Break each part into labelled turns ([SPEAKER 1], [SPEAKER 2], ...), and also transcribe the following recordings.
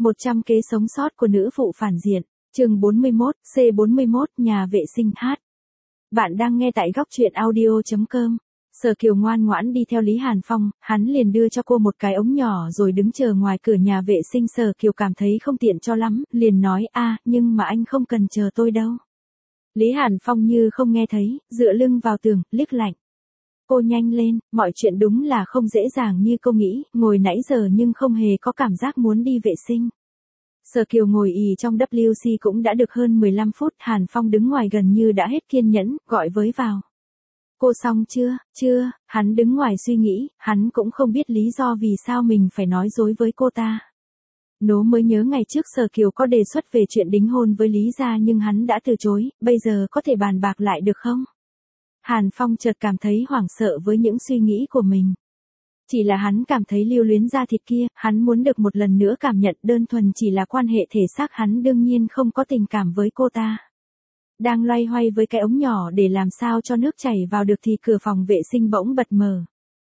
[SPEAKER 1] 100 kế sống sót của nữ phụ phản diện. Chương 41, C41, nhà vệ sinh hát. Bạn đang nghe tại góc truyện audio.com. Sở Kiều ngoan ngoãn đi theo Lý Hàn Phong, hắn liền đưa cho cô một cái ống nhỏ rồi đứng chờ ngoài cửa nhà vệ sinh. Sở Kiều cảm thấy không tiện cho lắm, liền nói nhưng mà anh không cần chờ tôi đâu. Lý Hàn Phong như không nghe thấy, dựa lưng vào tường, liếc lạnh. Cô nhanh lên, mọi chuyện đúng là không dễ dàng như cô nghĩ, ngồi nãy giờ nhưng không hề có cảm giác muốn đi vệ sinh. Sở Kiều ngồi ì trong WC cũng đã được hơn 15 phút, Hàn Phong đứng ngoài gần như đã hết kiên nhẫn, gọi với vào. Cô xong chưa? Chưa, hắn đứng ngoài suy nghĩ, hắn cũng không biết lý do vì sao mình phải nói dối với cô ta. Nố mới nhớ ngày trước Sở Kiều có đề xuất về chuyện đính hôn với Lý gia nhưng hắn đã từ chối, bây giờ có thể bàn bạc lại được không? Hàn Phong chợt cảm thấy hoảng sợ với những suy nghĩ của mình. Chỉ là hắn cảm thấy lưu luyến da thịt kia, hắn muốn được một lần nữa cảm nhận, đơn thuần chỉ là quan hệ thể xác, hắn đương nhiên không có tình cảm với cô ta. Đang loay hoay với cái ống nhỏ để làm sao cho nước chảy vào được thì cửa phòng vệ sinh bỗng bật mở.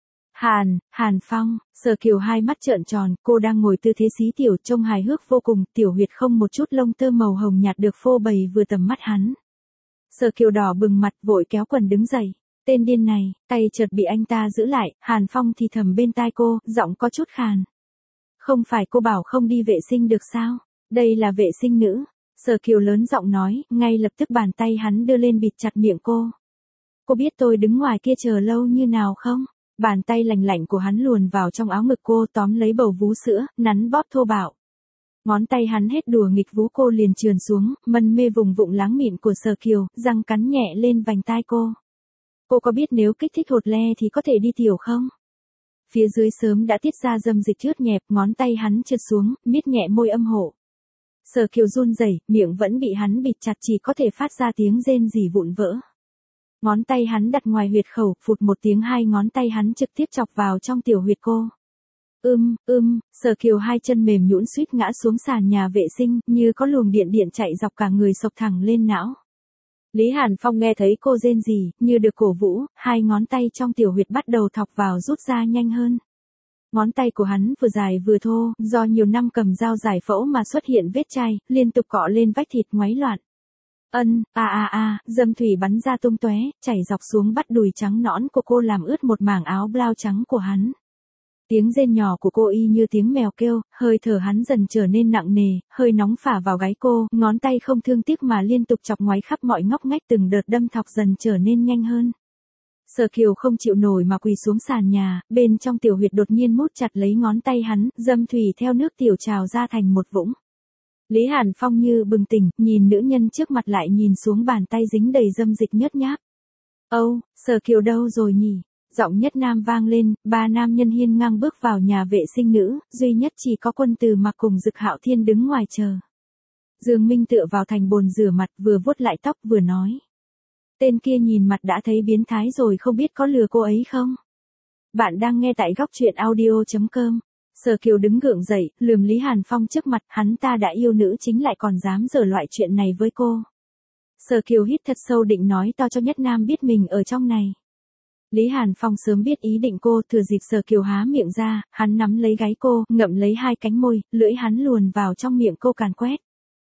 [SPEAKER 1] Hàn Phong, Sở Kiều hai mắt trợn tròn, cô đang ngồi tư thế xí tiểu trông hài hước vô cùng, tiểu huyệt không một chút lông tơ màu hồng nhạt được phô bày vừa tầm mắt hắn. Sở Kiều đỏ bừng mặt vội kéo quần đứng dậy. Tên điên này, tay chợt bị anh ta giữ lại, Hàn Phong thì thầm bên tai cô, giọng có chút khàn. Không phải cô bảo không đi vệ sinh được sao? Đây là vệ sinh nữ. Sở Kiều lớn giọng nói, ngay lập tức bàn tay hắn đưa lên bịt chặt miệng cô. Cô biết tôi đứng ngoài kia chờ lâu như nào không? Bàn tay lành lạnh của hắn luồn vào trong áo ngực cô, tóm lấy bầu vú sữa, nắn bóp thô bạo. Ngón tay hắn hết đùa nghịch vú cô liền trườn xuống, mân mê vùng vụng láng mịn của Sở Kiều, răng cắn nhẹ lên vành tai cô. Cô có biết nếu kích thích hột le thì có thể đi tiểu không? Phía dưới sớm đã tiết ra dâm dịch ướt nhẹp, ngón tay hắn trượt xuống, miết nhẹ môi âm hộ. Sở Kiều run rẩy, miệng vẫn bị hắn bịt chặt, chỉ có thể phát ra tiếng rên rỉ vụn vỡ. Ngón tay hắn đặt ngoài huyệt khẩu, phụt một tiếng, hai ngón tay hắn trực tiếp chọc vào trong tiểu huyệt cô. Sở Kiều hai chân mềm nhũn suýt ngã xuống sàn nhà vệ sinh, như có luồng điện chạy dọc cả người xộc thẳng lên não. Lý Hàn Phong nghe thấy cô rên rỉ, như được cổ vũ, hai ngón tay trong tiểu huyệt bắt đầu thọc vào rút ra nhanh hơn. Ngón tay của hắn vừa dài vừa thô, do nhiều năm cầm dao giải phẫu mà xuất hiện vết chai, liên tục cọ lên vách thịt ngoáy loạn. Dâm thủy bắn ra tung tóe, chảy dọc xuống bắp đùi trắng nõn của cô làm ướt một mảng áo blau trắng của hắn. Tiếng rên nhỏ của cô y như tiếng mèo kêu, hơi thở hắn dần trở nên nặng nề, hơi nóng phả vào gáy cô, ngón tay không thương tiếc mà liên tục chọc ngoáy khắp mọi ngóc ngách, từng đợt đâm thọc dần trở nên nhanh hơn. Sở Kiều không chịu nổi mà quỳ xuống sàn nhà, bên trong tiểu huyệt đột nhiên mút chặt lấy ngón tay hắn, dâm thủy theo nước tiểu trào ra thành một vũng. Lý Hàn Phong như bừng tỉnh, nhìn nữ nhân trước mặt lại nhìn xuống bàn tay dính đầy dâm dịch nhớt nháp. Sở Kiều đâu rồi nhỉ? Giọng nhất nam vang lên, ba nam nhân hiên ngang bước vào nhà vệ sinh nữ, duy nhất chỉ có Quân Từ Mặc cùng Dực Hạo Thiên đứng ngoài chờ. Dương Minh tựa vào thành bồn rửa mặt, vừa vuốt lại tóc vừa nói. Tên kia nhìn mặt đã thấy biến thái rồi, không biết có lừa cô ấy không? Bạn đang nghe tại góc truyện audio.com. Sở Kiều đứng gượng dậy, lườm Lý Hàn Phong trước mặt, hắn ta đã yêu nữ chính lại còn dám giở loại chuyện này với cô. Sở Kiều hít thật sâu định nói to cho nhất nam biết mình ở trong này. Lý Hàn Phong sớm biết ý định cô, thừa dịp Sở Kiều há miệng ra, hắn nắm lấy gáy cô, ngậm lấy hai cánh môi, lưỡi hắn luồn vào trong miệng cô càn quét.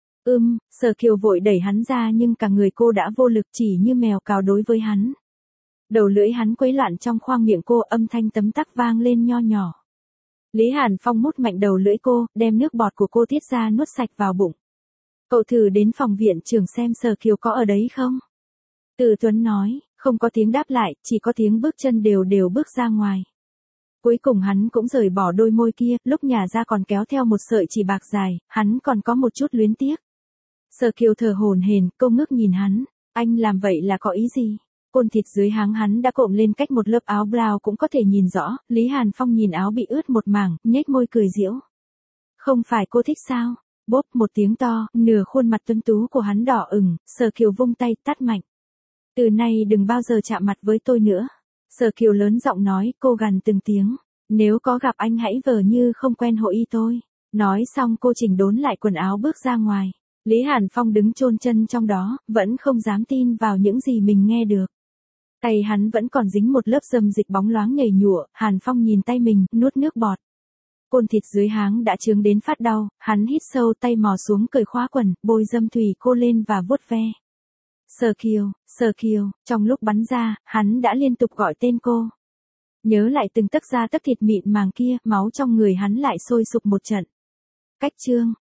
[SPEAKER 1] Sở Kiều vội đẩy hắn ra nhưng cả người cô đã vô lực, chỉ như mèo cào đối với hắn. Đầu lưỡi hắn quấy loạn trong khoang miệng cô, âm thanh tấm tắc vang lên nho nhỏ. Lý Hàn Phong mút mạnh đầu lưỡi cô, đem nước bọt của cô tiết ra nuốt sạch vào bụng. Cậu thử đến phòng viện trưởng xem Sở Kiều có ở đấy không? Từ Tuấn nói, không có tiếng đáp lại, chỉ có tiếng bước chân đều bước ra ngoài. Cuối cùng hắn cũng rời bỏ đôi môi kia, lúc nhả ra còn kéo theo một sợi chỉ bạc dài, hắn còn có một chút luyến tiếc. Sở Kiều thở hổn hển, cô ngước nhìn hắn, anh làm vậy là có ý gì? Côn thịt dưới háng hắn đã cộm lên cách một lớp áo blau cũng có thể nhìn rõ, Lý Hàn Phong nhìn áo bị ướt một mảng, nhếch môi cười giễu. Không phải cô thích sao? Bốp một tiếng to, nửa khuôn mặt tuấn tú của hắn đỏ ửng, Sở Kiều vung tay, tát mạnh. Từ nay đừng bao giờ chạm mặt với tôi nữa. Sở Kiều lớn giọng nói, cô gằn từng tiếng. Nếu có gặp anh hãy vờ như không quen hội y tôi. Nói xong cô chỉnh đốn lại quần áo bước ra ngoài. Lý Hàn Phong đứng chôn chân trong đó, vẫn không dám tin vào những gì mình nghe được. Tay hắn vẫn còn dính một lớp dâm dịch bóng loáng nhầy nhụa, Hàn Phong nhìn tay mình, nuốt nước bọt. Côn thịt dưới háng đã chướng đến phát đau, hắn hít sâu tay mò xuống cởi khóa quần, bôi dâm thủy cô lên và vuốt ve. Sờ kiều, trong lúc bắn ra, hắn đã liên tục gọi tên cô. Nhớ lại từng tấc da tấc thịt mịn màng kia, máu trong người hắn lại sôi sục một trận. Cách chương,